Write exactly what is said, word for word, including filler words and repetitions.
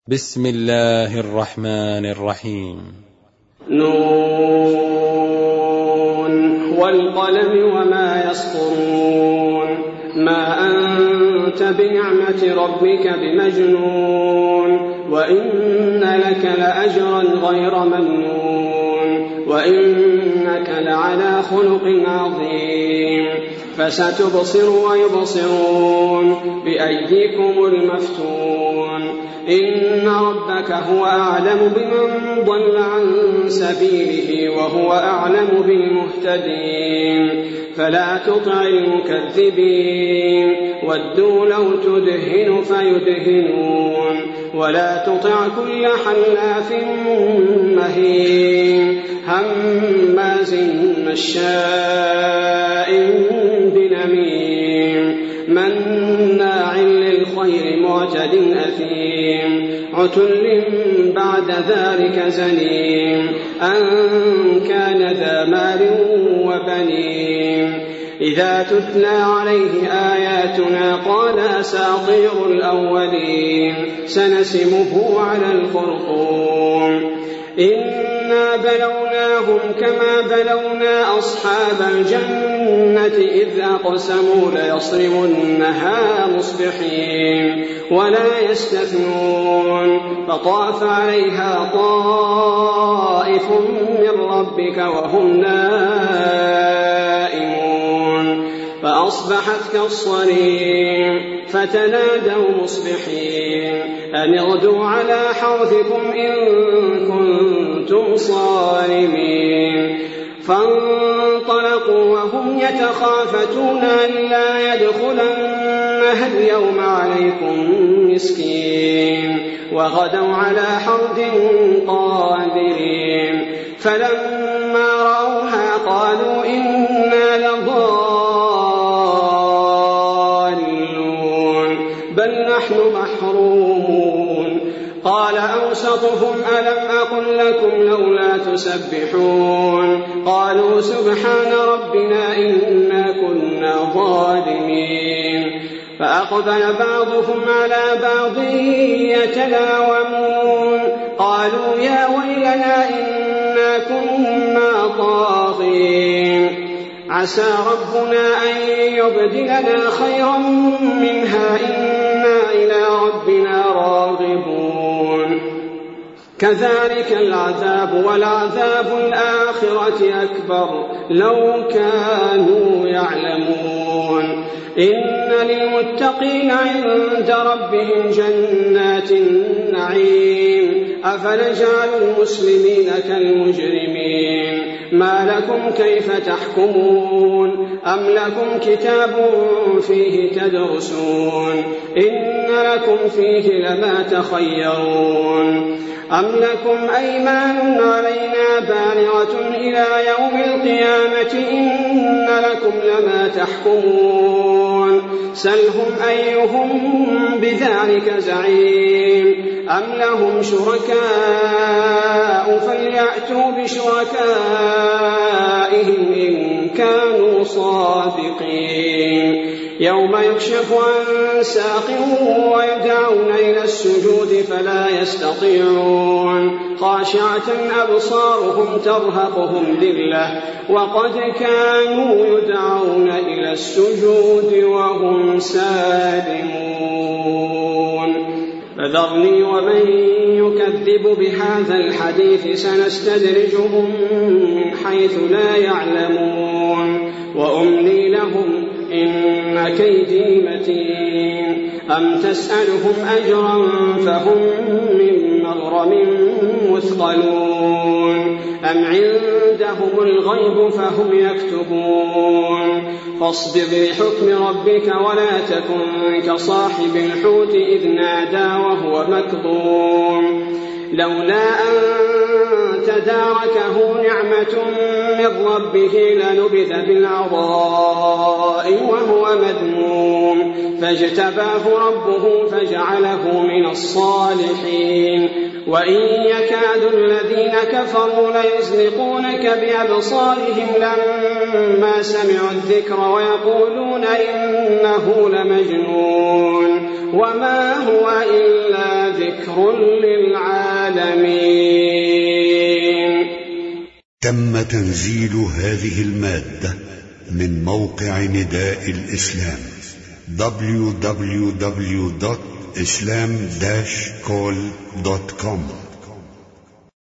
بسم الله الرحمن الرحيم. نون والقلم وما يسطرون ما أنت بنعمة ربك بمجنون وإن لك لأجرا غير ممنون وإنك لعلى خلق عظيم فستبصر ويبصرون بأيديكم المفتون إن ربك هو أعلم بمن ضل عن سبيله وهو أعلم بالمهتدين فلا تطع المكذبين ودوا لو تدهن فيدهنون ولا تطع كل حلاف مهين هماز مشاء بنميم مناع للخير معتد أثيم عتل بعد ذلك زنيم أن كان ذا مال وبنين إذا تتلى عليه آياتنا قال أساطير الأولين سنسمه على الخرطوم إنا بلوناهم كما بلونا أصحاب الجنة إذ أقسموا ليصرمنها مصبحين ولا يستثنون فطاف عليها طائف من ربك وهم نائمون فأصبحت كالصريم فتنادوا مصبحين أن اغدوا على حرثكم إن كنتم صارمين فانطلقوا وهم يتخافتون ألا يدخلنها اليوم عليكم مسكين وغدوا على حرد قادرين فلما رأوها قالوا إنا لضالون بل نحن محرومون قال أوسطهم ألم أقل لكم لولا تسبحون قالوا سبحان ربنا إنا كنا ظالمين فأقبل بعضهم على بعض يتلاومون قالوا يا ويلنا إنا كنا طاغين عسى ربنا أن يبدلنا خيرا منها إنا إلى ربنا راغبون كذلك العذاب ولعذاب الآخرة أكبر لو كانوا يعلمون إن للمتقين عند ربهم جنات النعيم أفنجعل المسلمين كالمجرمين ما لكم كيف تحكمون أم لكم كتاب فيه تدرسون إن لكم فيه لما تخيرون أم لكم أيمان علينا بالغة إلى يوم القيامة إن لكم لما تحكمون سلهم أيهم بذلك زعيم أم لهم شركاء فليأتوا بشركائهم إن كانوا صادقين يوم يكشف عن ساق ويدعون إلى السجود فلا يستطيعون خاشعة أبصارهم ترهقهم ذلة وقد كانوا يدعون إلى السجود وهم سالمون فذرني ومن يكذب بهذا الحديث سنستدرجهم من حيث لا يعلمون وأملي لهم إن كيدي متين أم تسألهم أجرا فهم من مغرم مثقلون أم عندهم الغيب فهم يكتبون فاصبر لحكم ربك ولا تكن كصاحب الحوت إذ نادى وهو مكظوم لولا أن تداركه نعمة من ربه لنبذ بالعراء وهو مذموم فاجتباه ربه فجعله من الصالحين وإن يكاد الذين كفروا ليزلقونك بأبصارهم لما سمعوا الذكر ويقولون إنه لمجنون وما هو إلا ذكر للعالمين. تم تنزيل هذه المادة من موقع نداء الإسلام دبليو دبليو دبليو دوت إسلام داش كول دوت كوم.